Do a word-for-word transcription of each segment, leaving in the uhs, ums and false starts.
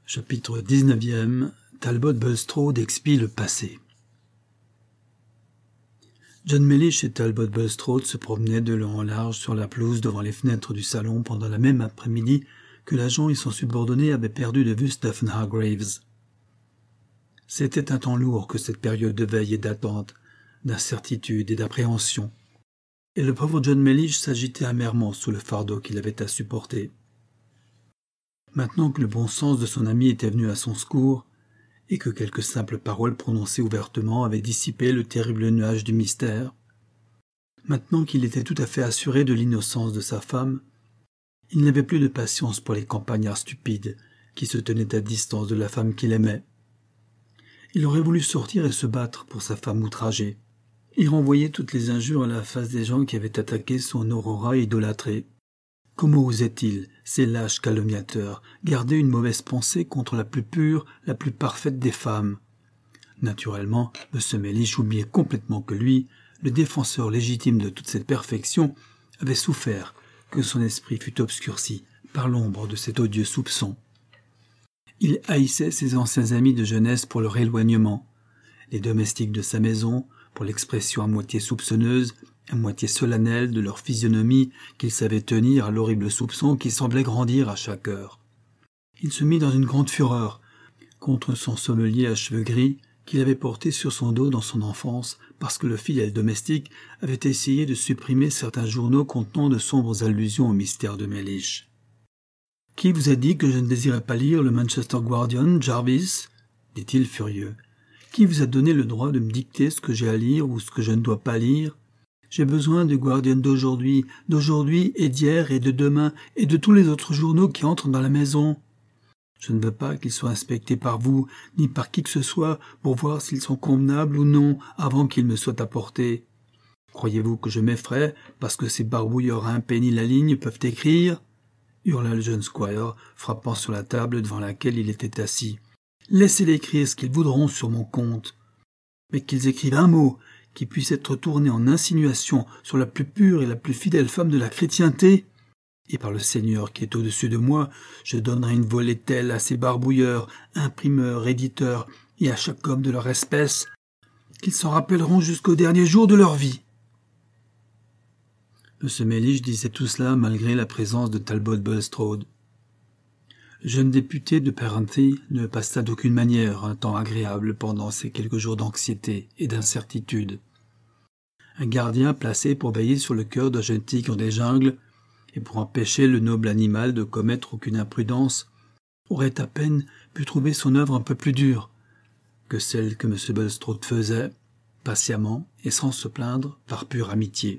Chapitre dix-neuvième. Talbot Bulstrode expie le passé. John Mellish et Talbot Bulstrode se promenaient de long en large sur la pelouse devant les fenêtres du salon pendant la même après-midi que l'agent et son subordonné avaient perdu de vue Stephen Hargraves. C'était un temps lourd que cette période de veille et d'attente, d'incertitude et d'appréhension, et le pauvre John Mellish s'agitait amèrement sous le fardeau qu'il avait à supporter. Maintenant que le bon sens de son ami était venu à son secours, et que quelques simples paroles prononcées ouvertement avaient dissipé le terrible nuage du mystère, maintenant qu'il était tout à fait assuré de l'innocence de sa femme, il n'avait plus de patience pour les campagnards stupides qui se tenaient à distance de la femme qu'il aimait. Il aurait voulu sortir et se battre pour sa femme outragée. Il renvoyait toutes les injures à la face des gens qui avaient attaqué son Aurora idolâtrée. Comment osait-il, ces lâches calomniateurs, garder une mauvaise pensée contre la plus pure, la plus parfaite des femmes? Naturellement, M. Mellish oubliait complètement que lui, le défenseur légitime de toute cette perfection, avait souffert que son esprit fût obscurci par l'ombre de cet odieux soupçon. Il haïssait ses anciens amis de jeunesse pour leur éloignement, les domestiques de sa maison pour l'expression à moitié soupçonneuse, à moitié solennelle de leur physionomie qu'ils savaient tenir à l'horrible soupçon qui semblait grandir à chaque heure. Il se mit dans une grande fureur contre son sommelier à cheveux gris qu'il avait porté sur son dos dans son enfance parce que le fidèle domestique avait essayé de supprimer certains journaux contenant de sombres allusions au mystère de Mellish. « Qui vous a dit que je ne désirais pas lire le Manchester Guardian, Jarvis ?» dit-il furieux. « Qui vous a donné le droit de me dicter ce que j'ai à lire ou ce que je ne dois pas lire ? J'ai besoin du Guardian d'aujourd'hui, d'aujourd'hui et d'hier et de demain et de tous les autres journaux qui entrent dans la maison. Je ne veux pas qu'ils soient inspectés par vous, ni par qui que ce soit, pour voir s'ils sont convenables ou non, avant qu'ils me soient apportés. Croyez-vous que je m'effraie, parce que ces barbouilleurs à un penny la ligne peuvent écrire ?» hurla le jeune squire, frappant sur la table devant laquelle il était assis. « Laissez-les écrire ce qu'ils voudront sur mon compte. Mais qu'ils écrivent un mot qui puisse être tourné en insinuation sur la plus pure et la plus fidèle femme de la chrétienté, et par le Seigneur qui est au-dessus de moi, je donnerai une volée telle à ces barbouilleurs, imprimeurs, éditeurs, et à chaque homme de leur espèce, qu'ils s'en rappelleront jusqu'au dernier jour de leur vie. » M. Mellish disait tout cela malgré la présence de Talbot Bulstrode. Le jeune député de Parenty ne passa d'aucune manière un temps agréable pendant ces quelques jours d'anxiété et d'incertitude. Un gardien placé pour veiller sur le cœur d'un jeune tigre des jungles et pour empêcher le noble animal de commettre aucune imprudence aurait à peine pu trouver son œuvre un peu plus dure que celle que M. Bulstrode faisait, patiemment et sans se plaindre, par pure amitié.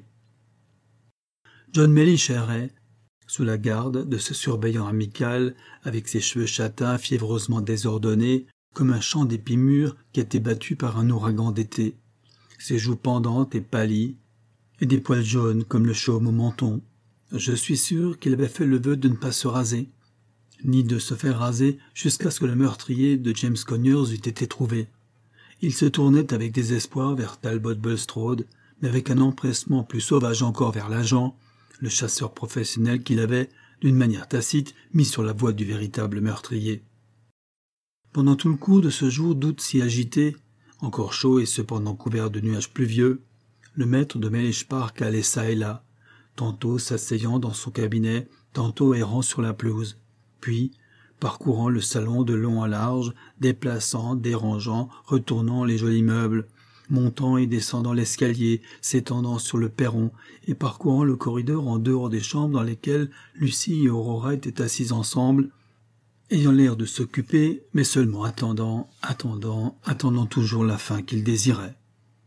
John Mellish errait, sous la garde de ce surveillant amical, avec ses cheveux châtains fiévreusement désordonnés, comme un champ d'épis mûrs qui a été battu par un ouragan d'été, ses joues pendantes et pâlies, et des poils jaunes comme le chaume au menton. Je suis sûr qu'il avait fait le vœu de ne pas se raser, ni de se faire raser jusqu'à ce que le meurtrier de James Conyers eût été trouvé. Il se tournait avec désespoir vers Talbot Bulstrode, mais avec un empressement plus sauvage encore vers l'agent, le chasseur professionnel qu'il avait, d'une manière tacite, mis sur la voie du véritable meurtrier. Pendant tout le cours de ce jour d'août si agité, encore chaud et cependant couvert de nuages pluvieux, le maître de Mellish Park allait çà et là, tantôt s'asseyant dans son cabinet, tantôt errant sur la pelouse, puis, parcourant le salon de long en large, déplaçant, dérangeant, retournant les jolis meubles, montant et descendant l'escalier, s'étendant sur le perron et parcourant le corridor en dehors des chambres dans lesquelles Lucie et Aurora étaient assises ensemble, ayant l'air de s'occuper, mais seulement attendant, attendant, attendant toujours la fin qu'il désirait.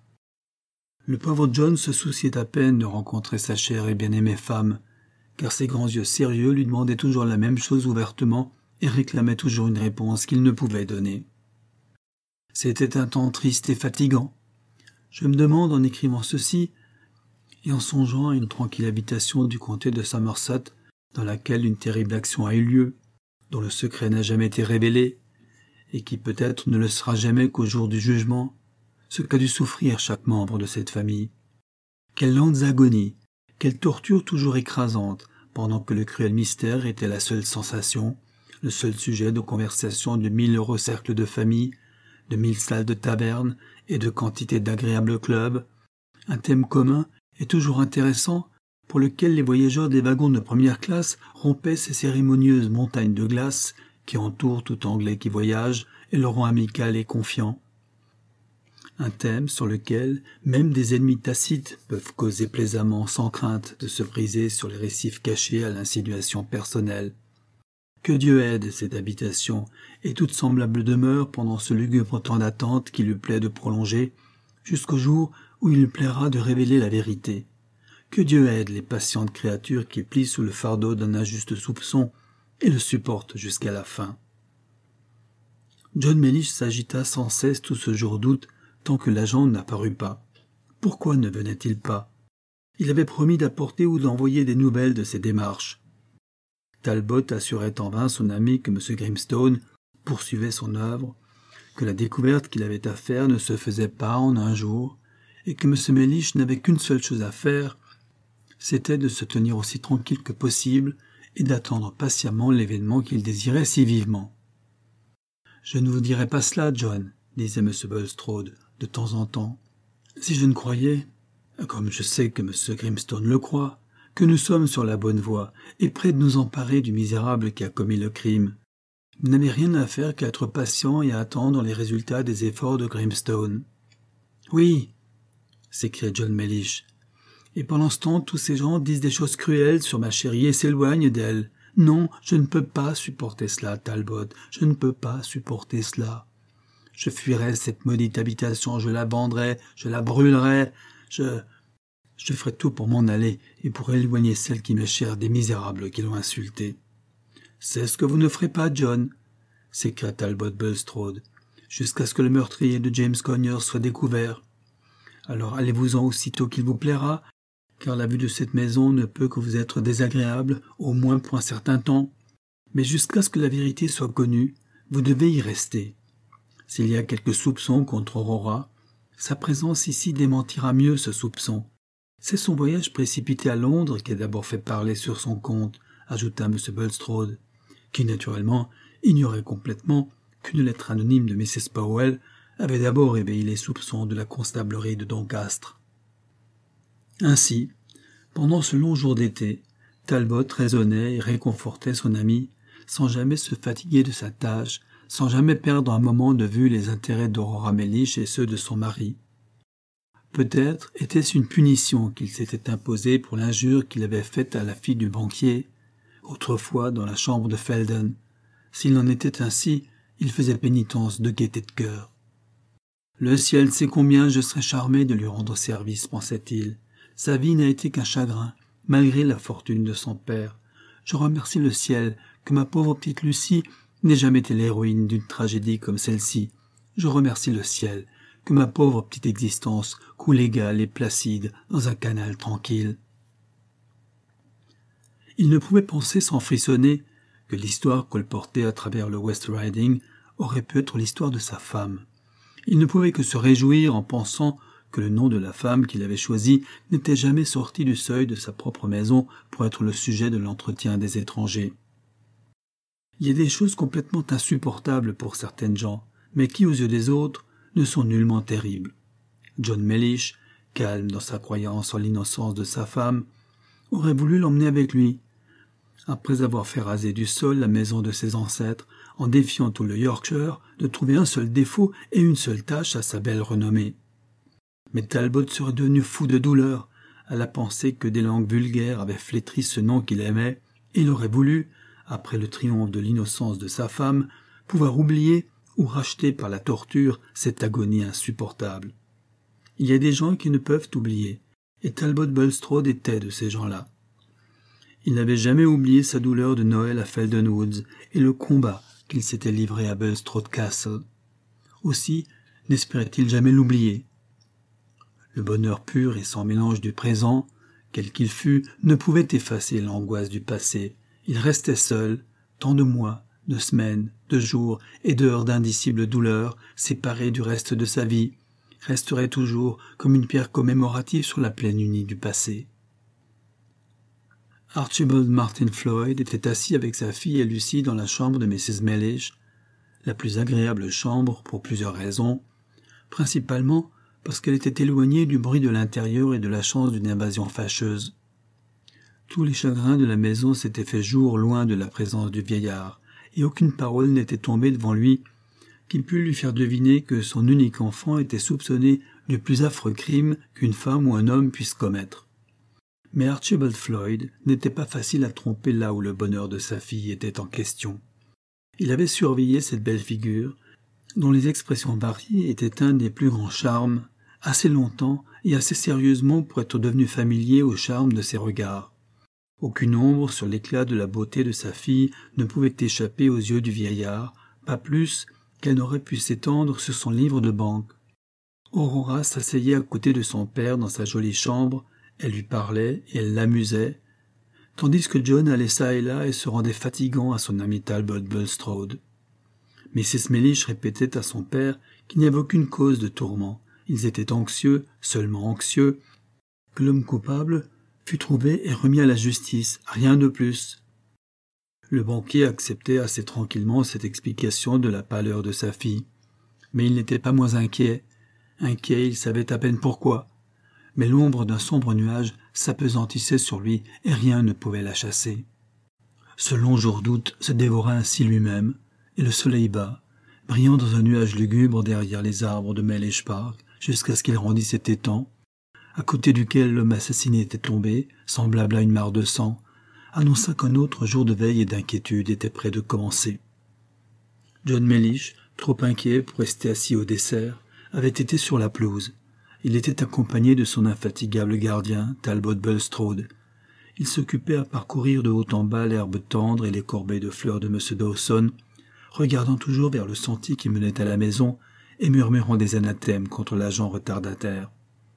Le pauvre John se souciait à peine de rencontrer sa chère et bien-aimée femme, car ses grands yeux sérieux lui demandaient toujours la même chose ouvertement et réclamaient toujours une réponse qu'il ne pouvait donner. C'était un temps triste et fatigant. Je me demande, en écrivant ceci, et en songeant à une tranquille habitation du comté de Somerset, dans laquelle une terrible action a eu lieu, dont le secret n'a jamais été révélé, et qui peut-être ne le sera jamais qu'au jour du jugement, ce qu'a dû souffrir chaque membre de cette famille. Quelles lentes agonies, quelles tortures toujours écrasantes, pendant que le cruel mystère était la seule sensation, le seul sujet de conversation de mille heureux cercles de famille, de mille salles de taverne et de quantité d'agréables clubs, un thème commun et toujours intéressant pour lequel les voyageurs des wagons de première classe rompaient ces cérémonieuses montagnes de glace qui entourent tout Anglais qui voyage et le rend amical et confiant. Un thème sur lequel même des ennemis tacites peuvent causer plaisamment sans crainte de se briser sur les récifs cachés à l'insinuation personnelle. Que Dieu aide cette habitation et toute semblable demeure pendant ce lugubre temps d'attente qui lui plaît de prolonger, jusqu'au jour où il lui plaira de révéler la vérité. Que Dieu aide les patientes créatures qui plient sous le fardeau d'un injuste soupçon et le supportent jusqu'à la fin. John Mellish s'agita sans cesse tout ce jour d'août tant que l'agent n'apparut pas. Pourquoi ne venait-il pas? Il avait promis d'apporter ou d'envoyer des nouvelles de ses démarches. Talbot assurait en vain son ami que M. Grimstone poursuivait son œuvre, que la découverte qu'il avait à faire ne se faisait pas en un jour, et que M. Mellish n'avait qu'une seule chose à faire, c'était de se tenir aussi tranquille que possible et d'attendre patiemment l'événement qu'il désirait si vivement. « Je ne vous dirai pas cela, John, » disait M. Bulstrode de temps en temps, « si je ne croyais, comme je sais que M. Grimstone le croit, que nous sommes sur la bonne voie et près de nous emparer du misérable qui a commis le crime. Vous n'avez rien à faire qu'à être patient et à attendre les résultats des efforts de Grimstone. »« Oui, » s'écria John Mellish. « Et pendant ce temps, tous ces gens disent des choses cruelles sur ma chérie et s'éloignent d'elle. Non, je ne peux pas supporter cela, Talbot, je ne peux pas supporter cela. Je fuirai cette maudite habitation, je la vendrai, je la brûlerai, je... Je ferai tout pour m'en aller et pour éloigner celle qui m'est chère des misérables qui l'ont insultée. »« C'est ce que vous ne ferez pas, John, » s'écria Talbot Bulstrode, « jusqu'à ce que le meurtrier de James Conyers soit découvert. Alors allez-vous-en aussitôt qu'il vous plaira, car la vue de cette maison ne peut que vous être désagréable, au moins pour un certain temps. Mais jusqu'à ce que la vérité soit connue, vous devez y rester. S'il y a quelques soupçons contre Aurora, sa présence ici démentira mieux ce soupçon. C'est son voyage précipité à Londres qui a d'abord fait parler sur son compte, ajouta M. Bulstrode, qui naturellement ignorait complètement qu'une lettre anonyme de Missus Powell avait d'abord éveillé les soupçons de la constablerie de Doncaster. Ainsi, pendant ce long jour d'été, Talbot raisonnait et réconfortait son ami, sans jamais se fatiguer de sa tâche, sans jamais perdre un moment de vue les intérêts d'Aurora Mellish et ceux de son mari. Peut-être était-ce une punition qu'il s'était imposée pour l'injure qu'il avait faite à la fille du banquier, autrefois dans la chambre de Felden. S'il en était ainsi, il faisait pénitence de gaieté de cœur. « Le ciel sait combien je serais charmé de lui rendre service, pensait-il. Sa vie n'a été qu'un chagrin, malgré la fortune de son père. Je remercie le ciel que ma pauvre petite Lucie n'ait jamais été l'héroïne d'une tragédie comme celle-ci. Je remercie le ciel que ma pauvre petite existence coule égale et placide dans un canal tranquille. » Il ne pouvait penser sans frissonner que l'histoire colportée à travers le West Riding aurait pu être l'histoire de sa femme. Il ne pouvait que se réjouir en pensant que le nom de la femme qu'il avait choisie n'était jamais sorti du seuil de sa propre maison pour être le sujet de l'entretien des étrangers. Il y a des choses complètement insupportables pour certaines gens, mais qui, aux yeux des autres, ne sont nullement terribles. John Mellish, calme dans sa croyance en l'innocence de sa femme, aurait voulu l'emmener avec lui. Après avoir fait raser du sol la maison de ses ancêtres, en défiant tout le Yorkshire de trouver un seul défaut et une seule tâche à sa belle renommée. Mais Talbot serait devenu fou de douleur à la pensée que des langues vulgaires avaient flétri ce nom qu'il aimait, et il aurait voulu, après le triomphe de l'innocence de sa femme, pouvoir oublier ou racheter par la torture cette agonie insupportable. Il y a des gens qui ne peuvent oublier, et Talbot Bulstrode était de ces gens-là. Il n'avait jamais oublié sa douleur de Noël à Felden Woods et le combat qu'il s'était livré à Bulstrode Castle. Aussi n'espérait-il jamais l'oublier. Le bonheur pur et sans mélange du présent, quel qu'il fût, ne pouvait effacer l'angoisse du passé. Il restait seul, tant de mois, de semaines, de jours et d'heures d'indicible douleur, séparé du reste de sa vie, resterait toujours comme une pierre commémorative sur la plaine unie du passé. Archibald Martin Floyd était assis avec sa fille et Lucie dans la chambre de missus Mellish, la plus agréable chambre pour plusieurs raisons, principalement parce qu'elle était éloignée du bruit de l'intérieur et de la chance d'une invasion fâcheuse. Tous les chagrins de la maison s'étaient fait jour loin de la présence du vieillard, et aucune parole n'était tombée devant lui qui pût lui faire deviner que son unique enfant était soupçonné du plus affreux crime qu'une femme ou un homme puisse commettre. Mais Archibald Floyd n'était pas facile à tromper là où le bonheur de sa fille était en question. Il avait surveillé cette belle figure, dont les expressions variées étaient un des plus grands charmes, assez longtemps et assez sérieusement pour être devenu familier au charme de ses regards. Aucune ombre sur l'éclat de la beauté de sa fille ne pouvait échapper aux yeux du vieillard, pas plus qu'elle n'aurait pu s'étendre sur son livre de banque. Aurora s'asseyait à côté de son père dans sa jolie chambre, elle lui parlait et elle l'amusait, tandis que John allait çà et là et se rendait fatigant à son ami Talbot Bulstrode. missus Mellish répétait à son père qu'il n'y avait aucune cause de tourment. Ils étaient anxieux, seulement anxieux, que l'homme coupable fut trouvé et remis à la justice, rien de plus. Le banquier acceptait assez tranquillement cette explication de la pâleur de sa fille. Mais il n'était pas moins inquiet. Inquiet, il savait à peine pourquoi. Mais l'ombre d'un sombre nuage s'apesantissait sur lui et rien ne pouvait la chasser. Ce long jour d'août se dévora ainsi lui-même, et le soleil bas, brillant dans un nuage lugubre derrière les arbres de Mellish Park, jusqu'à ce qu'il rendit cet étang, à côté duquel l'homme assassiné était tombé, semblable à une mare de sang, annonça qu'un autre jour de veille et d'inquiétude était près de commencer. John Mellish, trop inquiet pour rester assis au dessert, avait été sur la pelouse. Il était accompagné de son infatigable gardien, Talbot Bulstrode. Il s'occupait à parcourir de haut en bas l'herbe tendre et les corbeilles de fleurs de M. Dawson, regardant toujours vers le sentier qui menait à la maison et murmurant des anathèmes contre l'agent retardataire.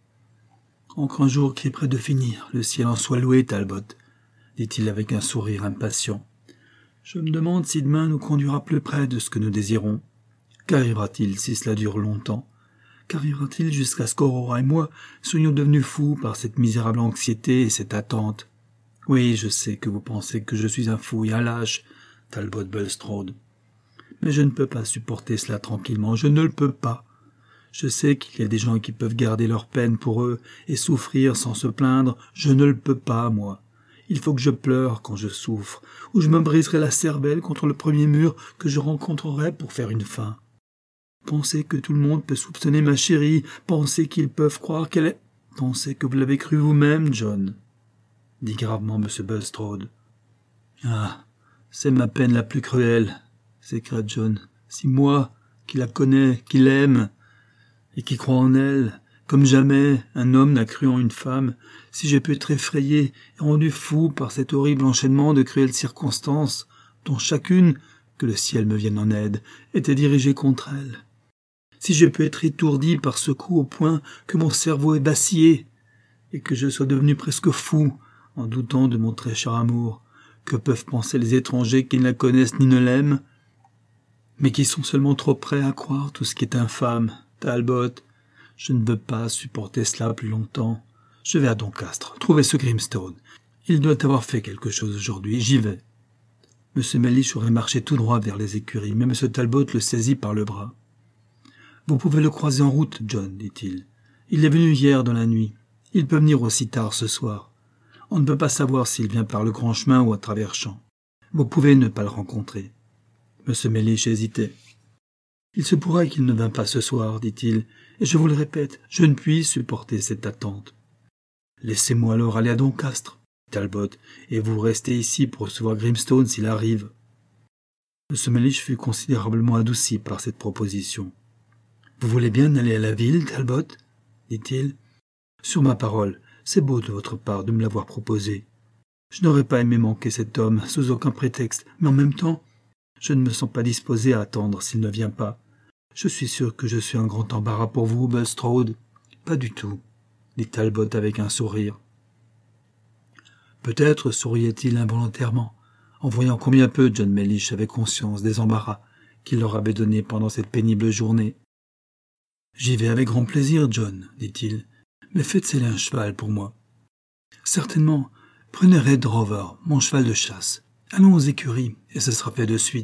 « Encore un jour qui est près de finir, le ciel en soit loué, Talbot, » dit-il avec un sourire impatient. « Je me demande si demain nous conduira plus près de ce que nous désirons. Qu'arrivera-t-il si cela dure longtemps? Qu'arrivera-t-il jusqu'à ce qu'Aurora et moi soyons devenus fous par cette misérable anxiété et cette attente? Oui, je sais que vous pensez que je suis un fou et un lâche, Talbot Bulstrode. Mais je ne peux pas supporter cela tranquillement, je ne le peux pas. Je sais qu'il y a des gens qui peuvent garder leur peine pour eux et souffrir sans se plaindre, je ne le peux pas, moi. Il faut que je pleure quand je souffre, ou je me briserai la cervelle contre le premier mur que je rencontrerai pour faire une fin. Pensez que tout le monde peut soupçonner ma chérie, pensez qu'ils peuvent croire qu'elle est... Pensez que vous l'avez cru vous-même, John, dit gravement M. Bulstrode. Ah, c'est ma peine la plus cruelle, s'écria John. Si moi, qui la connais, qui l'aime, et qui crois en elle, comme jamais un homme n'a cru en une femme, si j'ai pu être effrayé et rendu fou par cet horrible enchaînement de cruelles circonstances, dont chacune, que le ciel me vienne en aide, était dirigée contre elle. Si j'ai pu être étourdi par ce coup au point que mon cerveau est vacillé, et que je sois devenu presque fou, en doutant de mon très cher amour, que peuvent penser les étrangers qui ne la connaissent ni ne l'aiment, mais qui sont seulement trop prêts à croire tout ce qui est infâme. Talbot, je ne veux pas supporter cela plus longtemps. Je vais à Doncaster, trouver ce Grimstone. Il doit avoir fait quelque chose aujourd'hui, j'y vais. M. Mellish aurait marché tout droit vers les écuries, mais M. Talbot le saisit par le bras. « Vous pouvez le croiser en route, John, dit-il. Il est venu hier dans la nuit. Il peut venir aussi tard ce soir. On ne peut pas savoir s'il vient par le grand chemin ou à travers champs. Vous pouvez ne pas le rencontrer. » M. Mellish hésitait. « Il se pourrait qu'il ne vînt pas ce soir, dit-il, et je vous le répète, je ne puis supporter cette attente. »« Laissez-moi alors aller à Doncaster, Talbot, et vous restez ici pour recevoir Grimstone s'il arrive. » M. Mellish fut considérablement adouci par cette proposition. « Vous voulez bien aller à la ville, Talbot ?» dit-il. « Sur ma parole, c'est beau de votre part de me l'avoir proposé. Je n'aurais pas aimé manquer cet homme sous aucun prétexte, mais en même temps, je ne me sens pas disposé à attendre s'il ne vient pas. Je suis sûr que je suis un grand embarras pour vous, Bulstrode. »« Pas du tout, » dit Talbot avec un sourire. Peut-être souriait-il involontairement, en voyant combien peu John Mellish avait conscience des embarras qu'il leur avait donnés pendant cette pénible journée. « J'y vais avec grand plaisir, John, dit-il, mais faites-c'est un cheval pour moi. »« Certainement, « Prenez Red Rover, mon cheval de chasse. Allons aux écuries, et ce sera fait de suite. »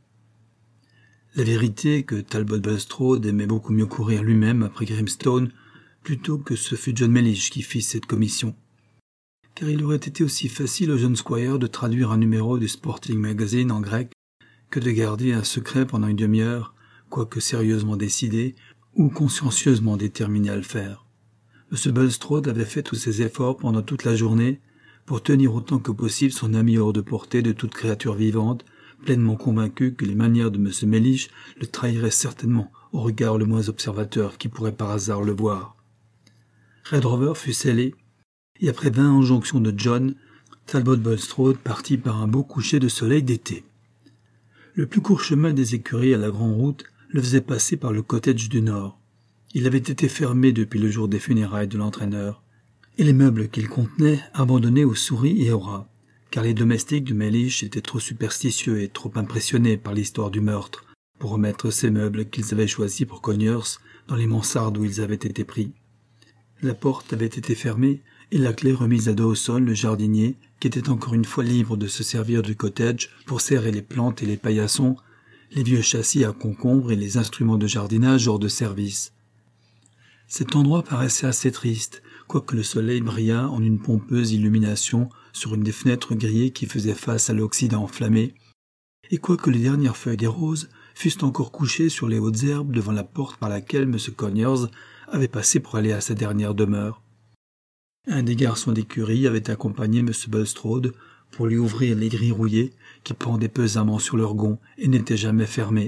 La vérité est que Talbot Bulstrode aimait beaucoup mieux courir lui-même après Grimstone plutôt que ce fut John Mellish qui fit cette commission. Car il aurait été aussi facile au jeune squire de traduire un numéro du Sporting Magazine en grec que de garder un secret pendant une demi-heure, quoique sérieusement décidé ou consciencieusement déterminé à le faire. M. Bulstrode avait fait tous ses efforts pendant toute la journée pour tenir autant que possible son ami hors de portée de toute créature vivante, pleinement convaincu que les manières de M. Mellish le trahiraient certainement au regard le moins observateur qui pourrait par hasard le voir. Red Rover fut scellé, et après vingt injonctions de John, Talbot Bulstrode partit par un beau coucher de soleil d'été. Le plus court chemin des écuries à la grande route le faisait passer par le cottage du Nord. Il avait été fermé depuis le jour des funérailles de l'entraîneur, et les meubles qu'il contenait abandonnés aux souris et aux rats, car les domestiques du Mellish étaient trop superstitieux et trop impressionnés par l'histoire du meurtre pour remettre ces meubles qu'ils avaient choisis pour Conyers dans les mansardes où ils avaient été pris. La porte avait été fermée et la clé remise à Dawson, le jardinier, qui était encore une fois libre de se servir du cottage pour serrer les plantes et les paillassons, les vieux châssis à concombres et les instruments de jardinage hors de service. Cet endroit paraissait assez triste, quoique le soleil brillât en une pompeuse illumination sur une des fenêtres grillées qui faisaient face à l'Occident enflammé, et quoique les dernières feuilles des roses fussent encore couchées sur les hautes herbes devant la porte par laquelle M. Conyers avait passé pour aller à sa dernière demeure. Un des garçons d'écurie avait accompagné M. Bulstrode pour lui ouvrir les grilles rouillées qui pendaient pesamment sur leurs gonds et n'étaient jamais fermées.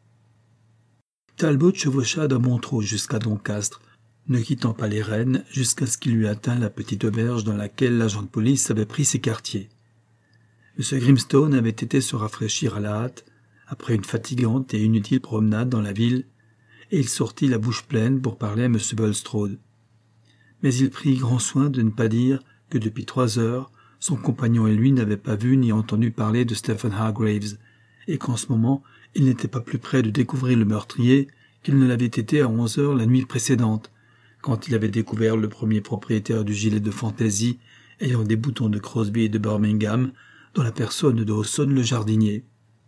Talbot chevaucha d'un bon trot jusqu'à Doncaster, ne quittant pas les rênes jusqu'à ce qu'il eût atteint la petite auberge dans laquelle l'agent de police avait pris ses quartiers. M. Grimstone avait été se rafraîchir à la hâte, après une fatigante et inutile promenade dans la ville, et il sortit la bouche pleine pour parler à M. Bulstrode. Mais il prit grand soin de ne pas dire que depuis trois heures, son compagnon et lui n'avaient pas vu ni entendu parler de Stephen Hargraves, et qu'en ce moment, il n'était pas plus près de découvrir le meurtrier qu'il ne l'avait été à onze heures la nuit précédente, quand il avait découvert le premier propriétaire du gilet de fantaisie ayant des boutons de Crosby et de Birmingham, dans la personne de Dawson le jardinier.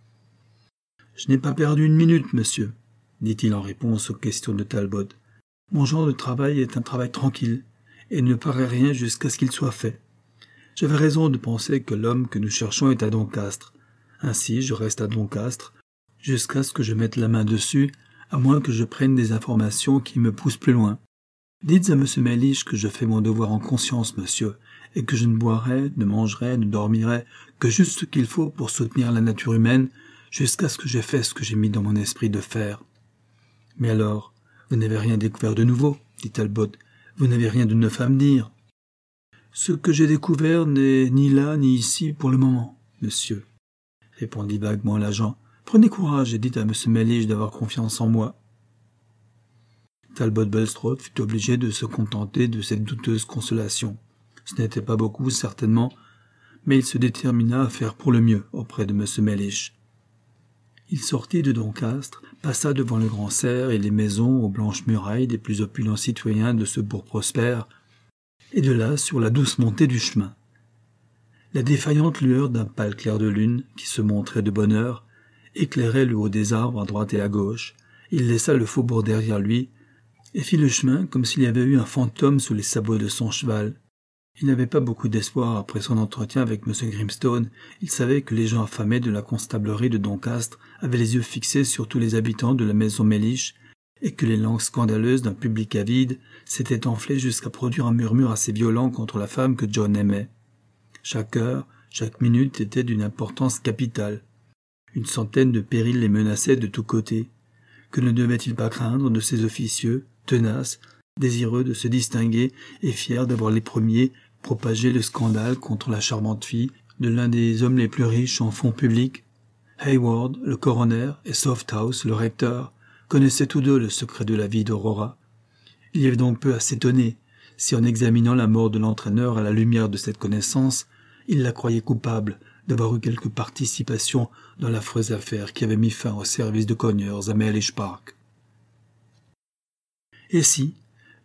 « Je n'ai pas perdu une minute, monsieur, » dit-il en réponse aux questions de Talbot. « Mon genre de travail est un travail tranquille, et ne paraît rien jusqu'à ce qu'il soit fait. J'avais raison de penser que l'homme que nous cherchons est à Doncaster. Ainsi, je reste à Doncaster, jusqu'à ce que je mette la main dessus, à moins que je prenne des informations qui me poussent plus loin. Dites à M. Mellish que je fais mon devoir en conscience, monsieur, et que je ne boirai, ne mangerai, ne dormirai que juste ce qu'il faut pour soutenir la nature humaine, jusqu'à ce que j'ai fait ce que j'ai mis dans mon esprit de faire. »« Mais alors, vous n'avez rien découvert de nouveau, dit Talbot. Vous n'avez rien de neuf à me dire. »« Ce que j'ai découvert n'est ni là ni ici pour le moment, monsieur, » répondit vaguement l'agent. « Prenez courage et dites à M. Mellish d'avoir confiance en moi. » Talbot Bulstrode fut obligé de se contenter de cette douteuse consolation. Ce n'était pas beaucoup, certainement, mais il se détermina à faire pour le mieux auprès de M. Mellish. Il sortit de Doncaster, passa devant le grand cerf et les maisons aux blanches murailles des plus opulents citoyens de ce bourg prospère, et de là sur la douce montée du chemin. La défaillante lueur d'un pâle clair de lune, qui se montrait de bonne heure, éclairait le haut des arbres à droite et à gauche. Il laissa le faubourg derrière lui, et fit le chemin comme s'il y avait eu un fantôme sous les sabots de son cheval. Il n'avait pas beaucoup d'espoir après son entretien avec M. Grimstone. Il savait que les gens affamés de la constablerie de Doncaster avaient les yeux fixés sur tous les habitants de la maison Mellish, et que les langues scandaleuses d'un public avide s'étaient enflées jusqu'à produire un murmure assez violent contre la femme que John aimait. Chaque heure, chaque minute était d'une importance capitale. Une centaine de périls les menaçaient de tous côtés. Que ne devait-il pas craindre de ces officieux, tenaces, désireux de se distinguer et fiers d'avoir les premiers propagé le scandale contre la charmante fille de l'un des hommes les plus riches en fonds publics? Hayward, le coroner, et Softhouse, le recteur, connaissaient tous deux le secret de la vie d'Aurora. Il y avait donc peu à s'étonner si, en examinant la mort de l'entraîneur à la lumière de cette connaissance, il la croyait coupable d'avoir eu quelque participation dans l'affreuse affaire qui avait mis fin au service de Conyers à Mellish Park. Et si,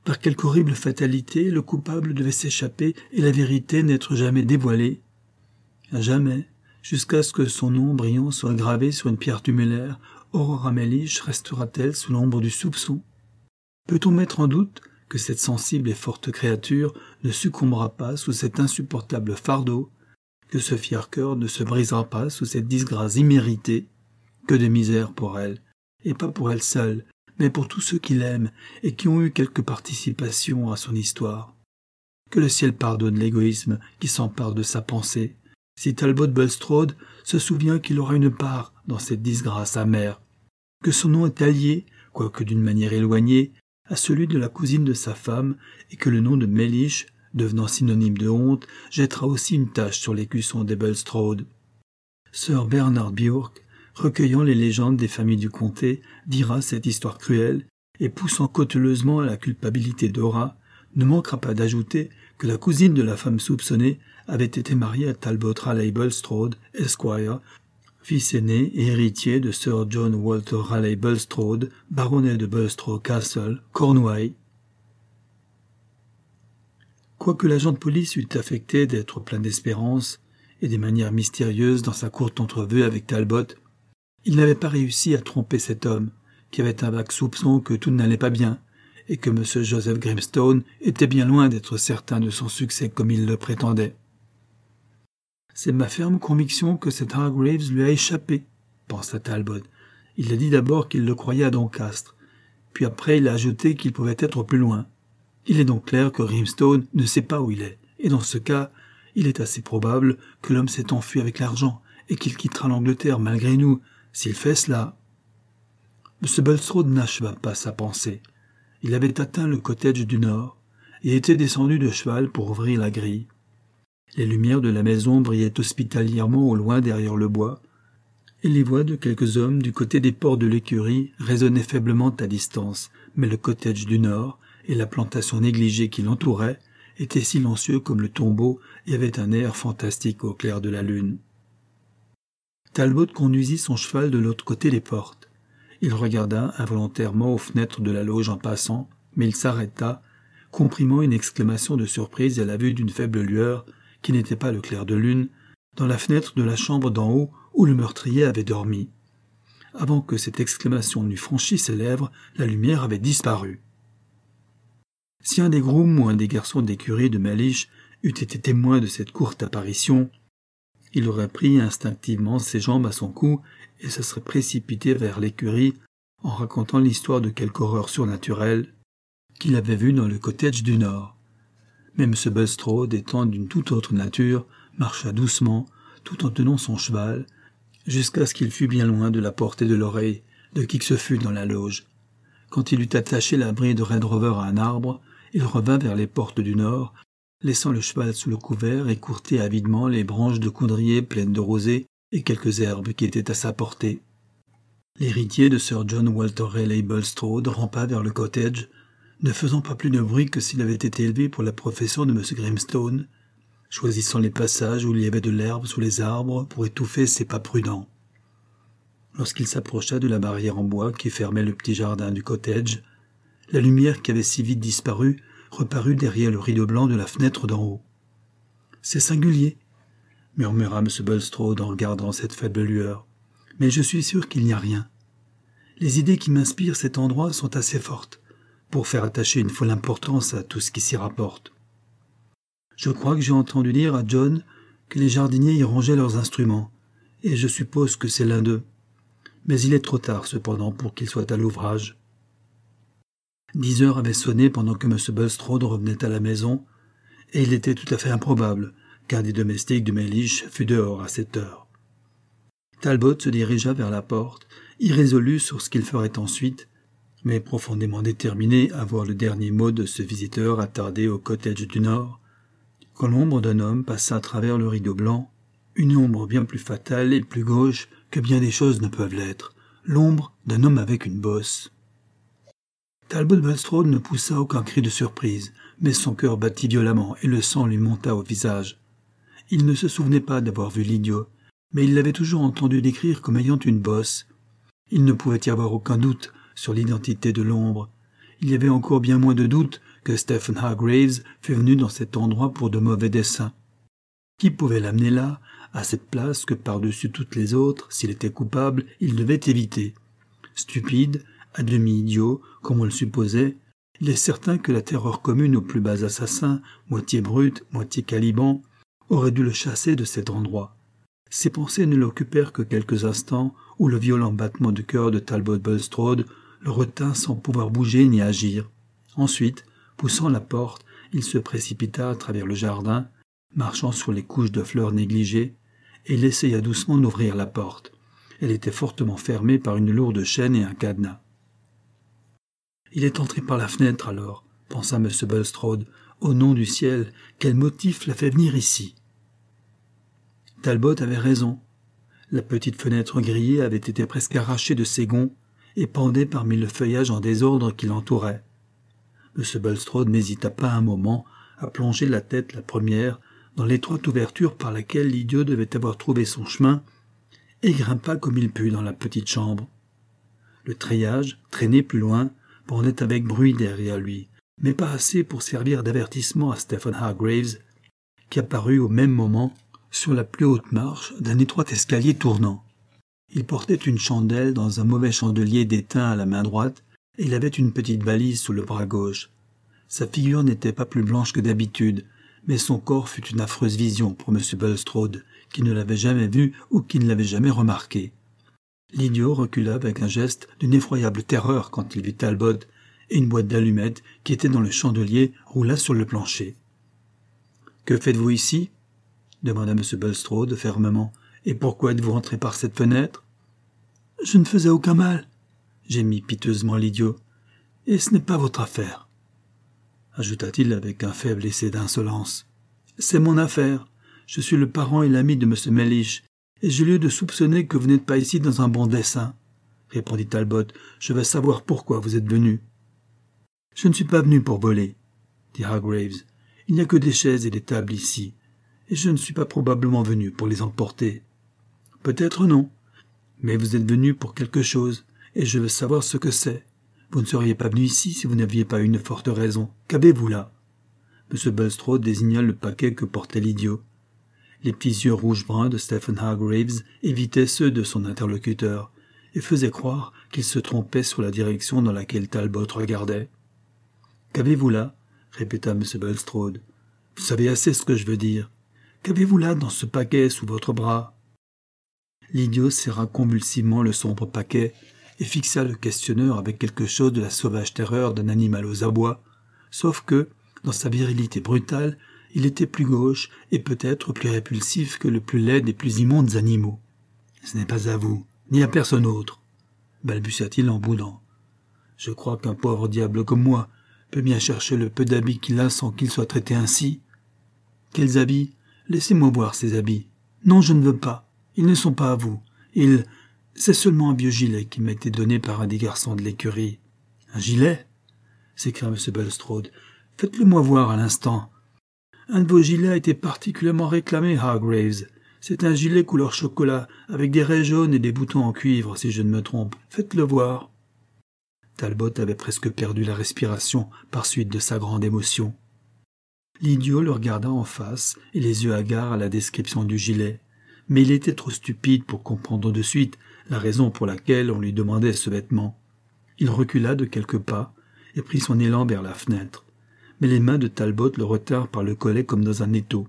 Par quelque horrible fatalité, le coupable devait s'échapper et la vérité n'être jamais dévoilée. Jamais, jusqu'à ce que son nom brillant soit gravé sur une pierre tumulaire, Aurora Mellish restera-t-elle sous l'ombre du soupçon? Peut-on mettre en doute que cette sensible et forte créature ne succombera pas sous cet insupportable fardeau, que ce fier cœur ne se brisera pas sous cette disgrâce imméritée? Que de misère pour elle, et pas pour elle seule, mais pour tous ceux qui l'aiment et qui ont eu quelque participation à son histoire. Que le ciel pardonne l'égoïsme qui s'empare de sa pensée, si Talbot Bulstrode se souvient qu'il aura une part dans cette disgrâce amère, que son nom est allié, quoique d'une manière éloignée, à celui de la cousine de sa femme, et que le nom de Mellish, devenant synonyme de honte, jettera aussi une tache sur l'écusson des Bulstrode. Sir Bernard Bjork, recueillant les légendes des familles du comté, dira cette histoire cruelle, et poussant cauteleusement à la culpabilité d'Aura, ne manquera pas d'ajouter que la cousine de la femme soupçonnée avait été mariée à Talbot Raleigh Bulstrode, Esquire, fils aîné et héritier de Sir John Walter Raleigh Bulstrode, baronnet de Bulstrode Castle, Cornouailles. Quoique l'agent de police eût affecté d'être plein d'espérance et des manières mystérieuses dans sa courte entrevue avec Talbot, il n'avait pas réussi à tromper cet homme, qui avait un vague soupçon que tout n'allait pas bien, et que M. Joseph Grimstone était bien loin d'être certain de son succès comme il le prétendait. C'est ma ferme conviction que cet Hargreaves lui a échappé, pensa Talbot. Il a dit d'abord qu'il le croyait à Doncaster, puis après il a ajouté qu'il pouvait être plus loin. Il est donc clair que Grimstone ne sait pas où il est, et dans ce cas, il est assez probable que l'homme s'est enfui avec l'argent, et qu'il quittera l'Angleterre malgré nous, s'il fait cela. M. Bulstrode n'acheva pas sa pensée. Il avait atteint le cottage du Nord, et était descendu de cheval pour ouvrir la grille. Les lumières de la maison brillaient hospitalièrement au loin derrière le bois, et les voix de quelques hommes du côté des ports de l'écurie résonnaient faiblement à distance, mais le cottage du Nord et la plantation négligée qui l'entourait étaient silencieux comme le tombeau et avaient un air fantastique au clair de la lune. Talbot conduisit son cheval de l'autre côté des portes. Il regarda involontairement aux fenêtres de la loge en passant, mais il s'arrêta, comprimant une exclamation de surprise à la vue d'une faible lueur, qui n'était pas le clair de lune, dans la fenêtre de la chambre d'en haut où le meurtrier avait dormi. Avant que cette exclamation n'eût franchi ses lèvres, la lumière avait disparu. Si un des grooms ou un des garçons d'écurie de Mellish eût été témoin de cette courte apparition, il aurait pris instinctivement ses jambes à son cou et se serait précipité vers l'écurie en racontant l'histoire de quelque horreur surnaturelle qu'il avait vue dans le cottage du Nord. Mais M. Bulstrode, étant d'une toute autre nature, marcha doucement, tout en tenant son cheval, jusqu'à ce qu'il fût bien loin de la portée de l'oreille de qui que ce fût dans la loge. Quand il eut attaché la bride de Red Rover à un arbre, il revint vers les portes du Nord, laissant le cheval sous le couvert et courter avidement les branches de coudrier pleines de rosée et quelques herbes qui étaient à sa portée. L'héritier de Sir John Walter Raleigh Bulstrode rampa vers le cottage, ne faisant pas plus de bruit que s'il avait été élevé pour la profession de M. Grimstone, choisissant les passages où il y avait de l'herbe sous les arbres pour étouffer ses pas prudents. Lorsqu'il s'approcha de la barrière en bois qui fermait le petit jardin du cottage, la lumière qui avait si vite disparu reparut derrière le rideau blanc de la fenêtre d'en haut. « C'est singulier, » murmura M. Bulstrode en regardant cette faible lueur, « mais je suis sûr qu'il n'y a rien. Les idées qui m'inspirent cet endroit sont assez fortes pour faire attacher une folle importance à tout ce qui s'y rapporte. Je crois que j'ai entendu dire à John que les jardiniers y rangeaient leurs instruments, et je suppose que c'est l'un d'eux. Mais il est trop tard cependant pour qu'il soit à l'ouvrage. » Dix heures avaient sonné pendant que M. Bulstrode revenait à la maison, et il était tout à fait improbable qu'un des domestiques de Mellish fût dehors à cette heure. Talbot se dirigea vers la porte, irrésolu sur ce qu'il ferait ensuite, mais profondément déterminé à voir le dernier mot de ce visiteur attardé au cottage du Nord, quand l'ombre d'un homme passa à travers le rideau blanc, une ombre bien plus fatale et plus gauche que bien des choses ne peuvent l'être, l'ombre d'un homme avec une bosse. Talbot Bulstrode ne poussa aucun cri de surprise, mais son cœur battit violemment et le sang lui monta au visage. Il ne se souvenait pas d'avoir vu l'idiot, mais il l'avait toujours entendu décrire comme ayant une bosse. Il ne pouvait y avoir aucun doute sur l'identité de l'ombre. Il y avait encore bien moins de doute que Stephen Hargraves fût venu dans cet endroit pour de mauvais desseins. Qui pouvait l'amener là, à cette place que par-dessus toutes les autres, s'il était coupable, il devait éviter? Stupide, à demi idiot, comme on le supposait, il est certain que la terreur commune aux plus bas assassins, moitié brutes, moitié calibans, aurait dû le chasser de cet endroit. Ses pensées ne l'occupèrent que quelques instants où le violent battement de cœur de Talbot Bulstrode le retint sans pouvoir bouger ni agir. Ensuite, poussant la porte, il se précipita à travers le jardin, marchant sur les couches de fleurs négligées, et il essaya doucement d'ouvrir la porte. Elle était fortement fermée par une lourde chaîne et un cadenas. « Il est entré par la fenêtre alors, » pensa M. Bulstrode. « Au nom du ciel, quel motif l'a fait venir ici ?» Talbot avait raison. La petite fenêtre grillée avait été presque arrachée de ses gonds et pendait parmi le feuillage en désordre qui l'entourait. M. Bulstrode n'hésita pas un moment à plonger la tête la première dans l'étroite ouverture par laquelle l'idiot devait avoir trouvé son chemin et grimpa comme il put dans la petite chambre. Le treillage, traîné plus loin, pendait avec bruit derrière lui, mais pas assez pour servir d'avertissement à Stephen Hargraves, qui apparut au même moment sur la plus haute marche d'un étroit escalier tournant. Il portait une chandelle dans un mauvais chandelier d'étain à la main droite, et il avait une petite valise sous le bras gauche. Sa figure n'était pas plus blanche que d'habitude, mais son corps fut une affreuse vision pour M. Bulstrode, qui ne l'avait jamais vu ou qui ne l'avait jamais remarqué. L'idiot recula avec un geste d'une effroyable terreur quand il vit Talbot, et une boîte d'allumettes qui était dans le chandelier roula sur le plancher. « Que faites-vous ici ?» demanda M. Bulstrode fermement. « Et pourquoi êtes-vous rentré par cette fenêtre ?»« Je ne faisais aucun mal, » gémit piteusement l'idiot. « Et ce n'est pas votre affaire. » Ajouta-t-il avec un faible essai d'insolence. « C'est mon affaire. Je suis le parent et l'ami de M. Mellish, et j'ai lieu de soupçonner que vous n'êtes pas ici dans un bon dessein. » répondit Talbot. « Je veux savoir pourquoi vous êtes venu. »« Je ne suis pas venu pour voler, » dit Hargraves. « Il n'y a que des chaises et des tables ici, et je ne suis pas probablement venu pour les emporter. »« Peut-être non, mais vous êtes venu pour quelque chose, et je veux savoir ce que c'est. Vous ne seriez pas venu ici si vous n'aviez pas une forte raison. Qu'avez-vous là ?» M. Bulstrode désigna le paquet que portait l'idiot. Les petits yeux rouge-brun de Stephen Hargraves évitaient ceux de son interlocuteur et faisaient croire qu'il se trompait sur la direction dans laquelle Talbot regardait. « Qu'avez-vous là ?» répéta M. Bulstrode. « Vous savez assez ce que je veux dire. Qu'avez-vous là dans ce paquet sous votre bras ?» L'idiot serra convulsivement le sombre paquet et fixa le questionneur avec quelque chose de la sauvage terreur d'un animal aux abois, sauf que, dans sa virilité brutale, il était plus gauche et peut-être plus répulsif que le plus laid des plus immondes animaux. « Ce n'est pas à vous, ni à personne autre, » balbutia-t-il en boudant. « Je crois qu'un pauvre diable comme moi peut bien chercher le peu d'habits qu'il a sans qu'il soit traité ainsi. »« Quels habits ? Laissez-moi voir ces habits. »« Non, je ne veux pas. Ils ne sont pas à vous. Ils... C'est seulement un vieux gilet qui m'a été donné par un des garçons de l'écurie. »« Un gilet ?» s'écria M. Bulstrode. « Faites-le-moi voir à l'instant. » Un de vos gilets a été particulièrement réclamé, Hargraves. C'est un gilet couleur chocolat, avec des raies jaunes et des boutons en cuivre, si je ne me trompe. Faites-le voir. » Talbot avait presque perdu la respiration par suite de sa grande émotion. L'idiot le regarda en face et les yeux hagards à la description du gilet, mais il était trop stupide pour comprendre de suite la raison pour laquelle on lui demandait ce vêtement. Il recula de quelques pas et prit son élan vers la fenêtre. Mais les mains de Talbot le retinrent par le collet comme dans un étau.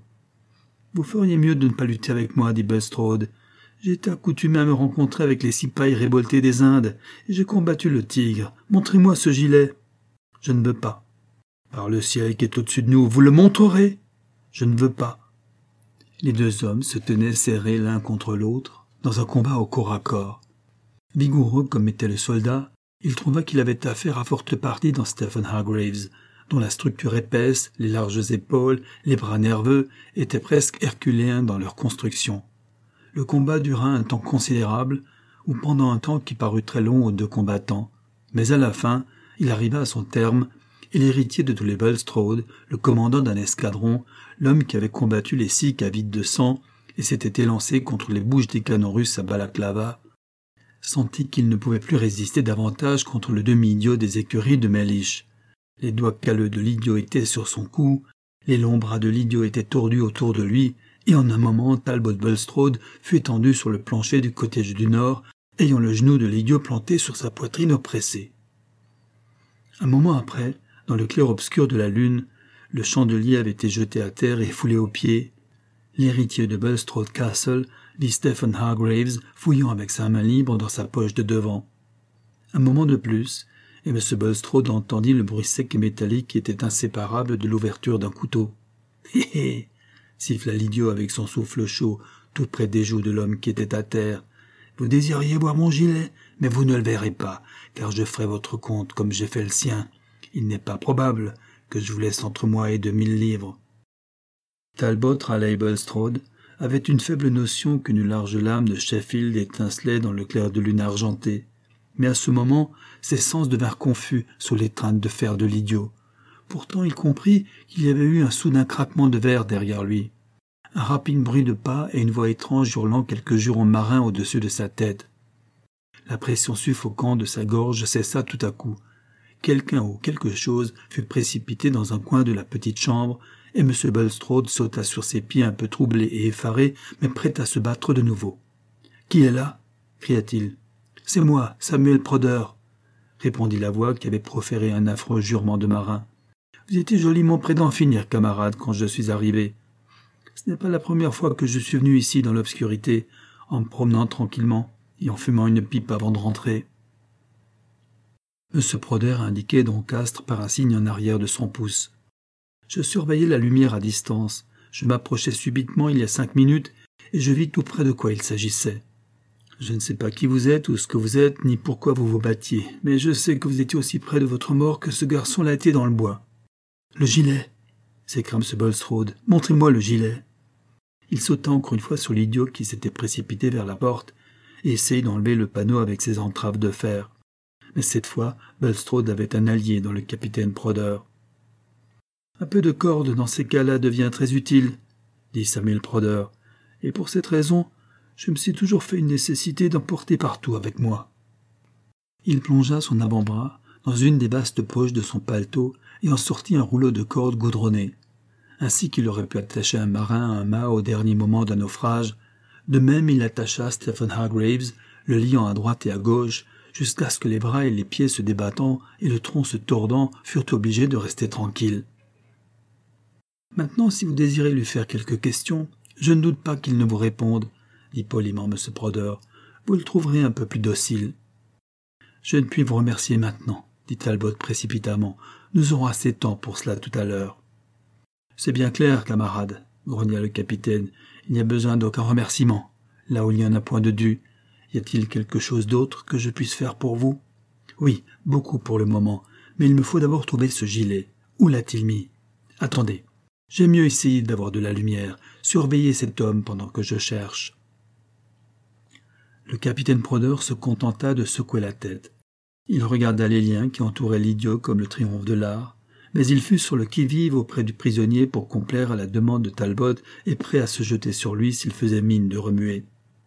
« Vous feriez mieux de ne pas lutter avec moi, » dit Bulstrode. « J'ai été accoutumé à me rencontrer avec les cipayes révoltés des Indes, et j'ai combattu le tigre. Montrez-moi ce gilet. »« Je ne veux pas. »« Par le ciel qui est au-dessus de nous, vous le montrerez. »« Je ne veux pas. » Les deux hommes se tenaient serrés l'un contre l'autre, dans un combat au corps à corps. Vigoureux comme était le soldat, il trouva qu'il avait affaire à forte partie dans Stephen Hargraves, dont la structure épaisse, les larges épaules, les bras nerveux, étaient presque herculéens dans leur construction. Le combat dura un temps considérable, ou pendant un temps qui parut très long aux deux combattants, mais à la fin, il arriva à son terme, et l'héritier de tous les Bulstrode, le commandant d'un escadron, l'homme qui avait combattu les Sikhs avides de sang et s'était élancé contre les bouches des canons russes à Balaklava, sentit qu'il ne pouvait plus résister davantage contre le demi-idiot des écuries de Mellish. Les doigts calleux de l'idiot étaient sur son cou, les longs bras de l'idiot étaient tordus autour de lui, et en un moment, Talbot Bulstrode fut étendu sur le plancher du cottage du Nord, ayant le genou de l'idiot planté sur sa poitrine oppressée. Un moment après, dans le clair-obscur de la lune, le chandelier avait été jeté à terre et foulé aux pieds. L'héritier de Bulstrode Castle vit Stephen Hargraves fouillant avec sa main libre dans sa poche de devant. Un moment de plus, et M. Bulstrode entendit le bruit sec et métallique qui était inséparable de l'ouverture d'un couteau. « Hé hé !» siffla l'idiot avec son souffle chaud, tout près des joues de l'homme qui était à terre. « Vous désiriez voir mon gilet, mais vous ne le verrez pas, car je ferai votre compte comme j'ai fait le sien. Il n'est pas probable que je vous laisse entre moi et deux mille livres. » Talbot Raleigh Bulstrode avait une faible notion qu'une large lame de Sheffield étincelait dans le clair de lune argenté. Mais à ce moment, ses sens devinrent confus sous l'étreinte de fer de l'idiot. Pourtant il comprit qu'il y avait eu un soudain craquement de verre derrière lui. Un rapide bruit de pas et une voix étrange hurlant quelques jurons marins au-dessus de sa tête. La pression suffocante de sa gorge cessa tout à coup. Quelqu'un ou quelque chose fut précipité dans un coin de la petite chambre, et M. Bulstrode sauta sur ses pieds un peu troublé et effaré, mais prêt à se battre de nouveau. « Qui est là ?» cria-t-il. « C'est moi, Samuel Prodder, » répondit la voix qui avait proféré un affreux jurement de marin. « Vous étiez joliment près d'en finir, camarade, quand je suis arrivé. Ce n'est pas la première fois que je suis venu ici dans l'obscurité, en me promenant tranquillement et en fumant une pipe avant de rentrer. » M. Prodder indiquait Doncaster par un signe en arrière de son pouce. Je surveillais la lumière à distance. Je m'approchais subitement il y a cinq minutes et je vis tout près de quoi il s'agissait. Je ne sais pas qui vous êtes ou ce que vous êtes, ni pourquoi vous vous battiez, mais je sais que vous étiez aussi près de votre mort que ce garçon l'a été dans le bois. « Le gilet !» s'écria M. Bulstrode. « Montrez-moi le gilet !» Il sauta encore une fois sur l'idiot qui s'était précipité vers la porte et essayait d'enlever le panneau avec ses entraves de fer. Mais cette fois, Bulstrode avait un allié dans le capitaine Prodder. « Un peu de corde dans ces cas-là devient très utile, » dit Samuel Prodder, « et pour cette raison, je me suis toujours fait une nécessité d'en porter partout avec moi. » Il plongea son avant-bras dans une des vastes poches de son paletot et en sortit un rouleau de corde goudronné. Ainsi qu'il aurait pu attacher un marin à un mât au dernier moment d'un naufrage, de même il attacha Stephen Hargraves, le liant à droite et à gauche, jusqu'à ce que les bras et les pieds se débattant et le tronc se tordant furent obligés de rester tranquilles. « Maintenant, si vous désirez lui faire quelques questions, je ne doute pas qu'il ne vous réponde, » dit poliment M. Prodder. « Vous le trouverez un peu plus docile. »« Je ne puis vous remercier maintenant, » dit Talbot précipitamment. « Nous aurons assez de temps pour cela tout à l'heure. »« C'est bien clair, camarade, » grogna le capitaine. « Il n'y a besoin d'aucun remerciement, là où il n'y en a point de dû. Y a-t-il quelque chose d'autre que je puisse faire pour vous ? » ?»« Oui, beaucoup pour le moment, mais il me faut d'abord trouver ce gilet. Où l'a-t-il mis ? Attendez. J'aime mieux essayer d'avoir de la lumière. Surveillez cet homme pendant que je cherche. » Le capitaine Prodder se contenta de secouer la tête. Il regarda les liens qui entouraient l'idiot comme le triomphe de l'art, mais il fut sur le qui-vive auprès du prisonnier pour complaire à la demande de Talbot et prêt à se jeter sur lui s'il faisait mine de remuer.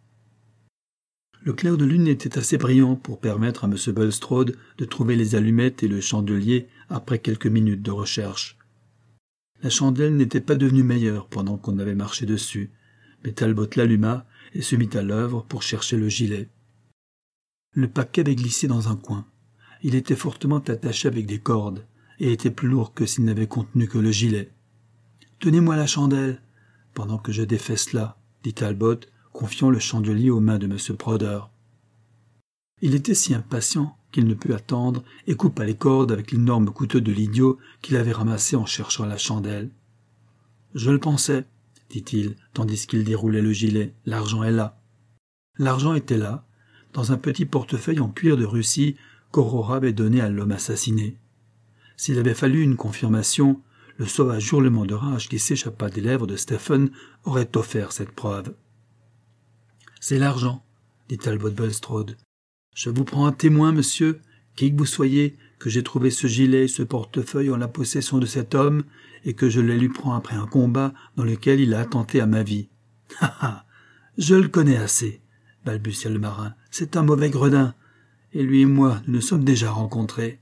Le clair de lune était assez brillant pour permettre à M. Bulstrode de trouver les allumettes et le chandelier après quelques minutes de recherche. La chandelle n'était pas devenue meilleure pendant qu'on avait marché dessus, mais Talbot l'alluma et se mit à l'œuvre pour chercher le gilet. Le paquet avait glissé dans un coin. Il était fortement attaché avec des cordes et était plus lourd que s'il n'avait contenu que le gilet. « Tenez-moi la chandelle, pendant que je défais cela, » dit Talbot, confiant le chandelier aux mains de M. Prodder. Il était si impatient qu'il ne put attendre et coupa les cordes avec l'énorme couteau de l'idiot qu'il avait ramassé en cherchant la chandelle. « Je le pensais, » dit-il, tandis qu'il déroulait le gilet. « L'argent est là. » L'argent était là, dans un petit portefeuille en cuir de Russie qu'Aurora avait donné à l'homme assassiné. S'il avait fallu une confirmation, le sauvage hurlement de rage qui s'échappa des lèvres de Stephen aurait offert cette preuve. « C'est l'argent, » dit Talbot Bulstrode. « Je vous prends un témoin, monsieur, qui que vous soyez, que j'ai trouvé ce gilet et ce portefeuille en la possession de cet homme et que je les lui prends après un combat dans lequel il a attenté à ma vie. »« Ha ha, je le connais assez, » balbutia le marin. « C'est un mauvais gredin, et lui et moi nous nous sommes déjà rencontrés. »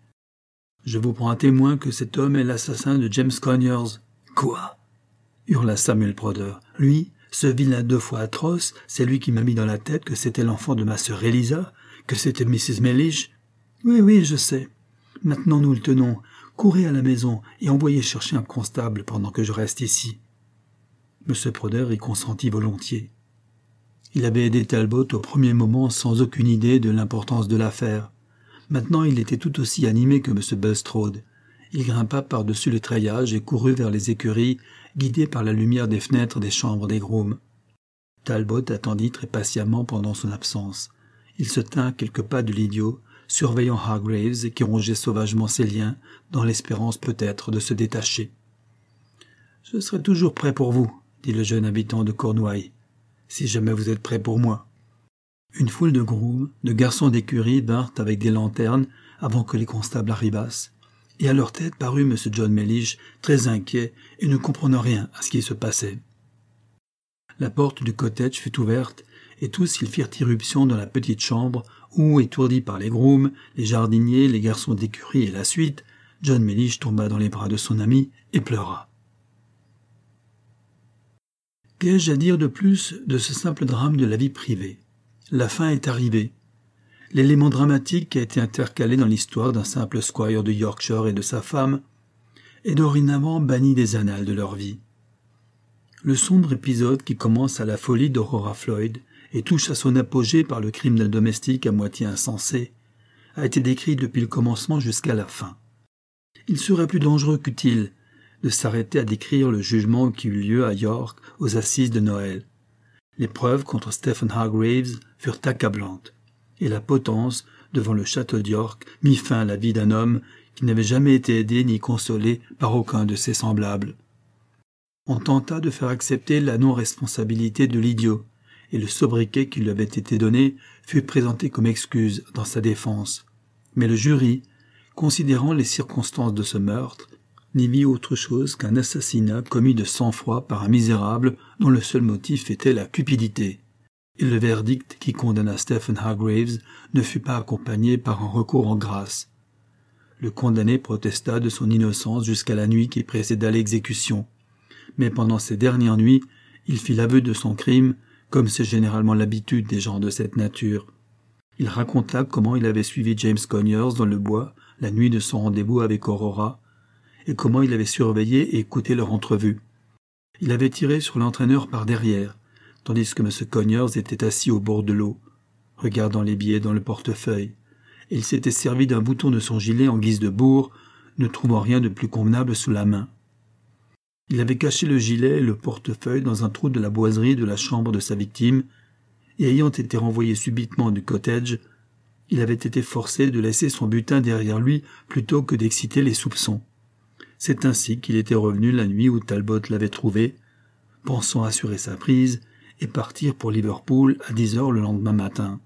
Je vous prends un témoin que cet homme est l'assassin de James Conyers. »« Quoi ?» hurla Samuel Prodder. « Lui, ce vilain deux fois atroce, c'est lui qui m'a mis dans la tête que c'était l'enfant de ma sœur Elisa, que c'était missus Mellish. Oui, oui, je sais. Maintenant nous le tenons. Courez à la maison et envoyez chercher un constable pendant que je reste ici. » M. Prodder y consentit volontiers. Il avait aidé Talbot au premier moment sans aucune idée de l'importance de l'affaire. Maintenant il était tout aussi animé que M. Bulstrode. Il grimpa par-dessus le treillage et courut vers les écuries, guidé par la lumière des fenêtres des chambres des grooms. Talbot attendit très patiemment pendant son absence. Il se tint à quelques pas de l'idiot, surveillant Hargraves qui rongeait sauvagement ses liens, dans l'espérance peut-être de se détacher. « Je serai toujours prêt pour vous, » dit le jeune habitant de Cornouailles, « si jamais vous êtes prêt pour moi. » Une foule de grooms, de garçons d'écurie vinrent avec des lanternes avant que les constables arrivassent, et à leur tête parut M. John Mellish, très inquiet et ne comprenant rien à ce qui se passait. La porte du cottage fut ouverte, et tous ils firent irruption dans la petite chambre où, étourdi par les grooms, les jardiniers, les garçons d'écurie et la suite, John Mellish tomba dans les bras de son ami et pleura. Qu'ai-je à dire de plus de ce simple drame de la vie privée ? La fin est arrivée. L'élément dramatique qui a été intercalé dans l'histoire d'un simple squire de Yorkshire et de sa femme est dorénavant banni des annales de leur vie. Le sombre épisode qui commence à la folie d'Aurora Floyd et touche à son apogée par le crime d'un domestique à moitié insensé a été décrit depuis le commencement jusqu'à la fin. Il serait plus dangereux qu'utile de s'arrêter à décrire le jugement qui eut lieu à York aux assises de Noël. Les preuves contre Stephen Hargraves furent accablantes, et la potence, devant le château d'York, mit fin à la vie d'un homme qui n'avait jamais été aidé ni consolé par aucun de ses semblables. On tenta de faire accepter la non-responsabilité de l'idiot, et le sobriquet qui lui avait été donné fut présenté comme excuse dans sa défense. Mais le jury, considérant les circonstances de ce meurtre, n'y vit autre chose qu'un assassinat commis de sang-froid par un misérable dont le seul motif était la cupidité. Et le verdict qui condamna Stephen Hargraves ne fut pas accompagné par un recours en grâce. Le condamné protesta de son innocence jusqu'à la nuit qui précéda l'exécution. Mais pendant ces dernières nuits, il fit l'aveu de son crime, comme c'est généralement l'habitude des gens de cette nature. Il raconta comment il avait suivi James Conyers dans le bois la nuit de son rendez-vous avec Aurora, et comment il avait surveillé et écouté leur entrevue. Il avait tiré sur l'entraîneur par derrière, tandis que M. Conyers était assis au bord de l'eau, regardant les billets dans le portefeuille, et il s'était servi d'un bouton de son gilet en guise de bourre, ne trouvant rien de plus convenable sous la main. Il avait caché le gilet et le portefeuille dans un trou de la boiserie de la chambre de sa victime, et ayant été renvoyé subitement du cottage, il avait été forcé de laisser son butin derrière lui plutôt que d'exciter les soupçons. C'est ainsi qu'il était revenu la nuit où Talbot l'avait trouvé, pensant assurer sa prise et partir pour Liverpool à dix heures le lendemain matin.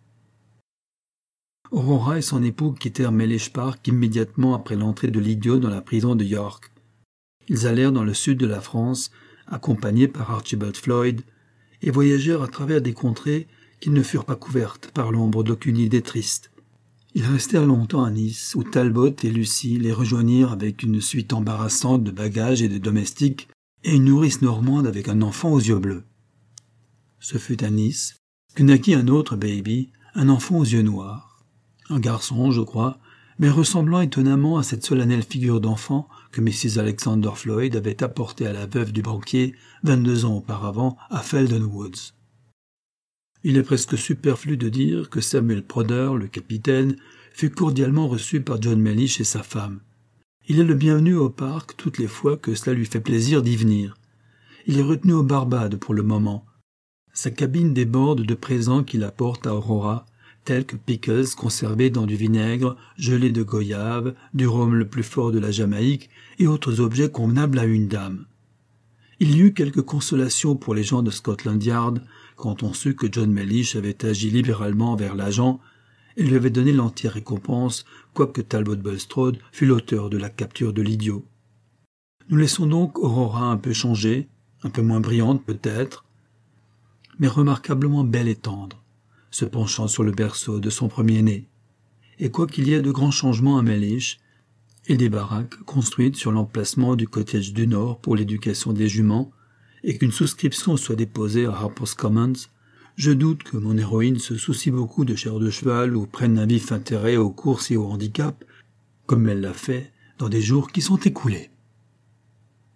Aurora et son époux quittèrent Mellish Park immédiatement après l'entrée de l'idiot dans la prison de York. Ils allèrent dans le sud de la France, accompagnés par Archibald Floyd, et voyagèrent à travers des contrées qui ne furent pas couvertes par l'ombre d'aucune idée triste. Ils restèrent longtemps à Nice, où Talbot et Lucie les rejoignirent avec une suite embarrassante de bagages et de domestiques, et une nourrice normande avec un enfant aux yeux bleus. Ce fut à Nice que naquit un autre baby, un enfant aux yeux noirs. Un garçon, je crois, mais ressemblant étonnamment à cette solennelle figure d'enfant que Missus Alexander Floyd avait apportée à la veuve du banquier vingt-deux ans auparavant à Felden Woods. Il est presque superflu de dire que Samuel Prodder, le capitaine, fut cordialement reçu par John Mellish et sa femme. Il est le bienvenu au parc toutes les fois que cela lui fait plaisir d'y venir. Il est retenu aux Barbades pour le moment. Sa cabine déborde de présents qu'il apporte à Aurora, tels que pickles conservés dans du vinaigre, gelée de goyave, du rhum le plus fort de la Jamaïque et autres objets convenables à une dame. Il y eut quelques consolations pour les gens de Scotland Yard quand on sut que John Mellish avait agi libéralement envers l'agent et lui avait donné l'entière récompense, quoique Talbot Bulstrode fût l'auteur de la capture de l'idiot. Nous laissons donc Aurora un peu changée, un peu moins brillante peut-être, mais remarquablement belle et tendre, se penchant sur le berceau de son premier-né. Et quoiqu'il y ait de grands changements à Mellish, et des baraques construites sur l'emplacement du cottage du Nord pour l'éducation des juments, et qu'une souscription soit déposée à Harper's Commons, je doute que mon héroïne se soucie beaucoup de chair de cheval ou prenne un vif intérêt aux courses et au handicap, comme elle l'a fait dans des jours qui sont écoulés.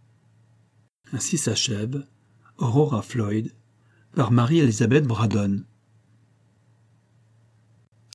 Ainsi s'achève Aurora Floyd par Mary Elizabeth Braddon.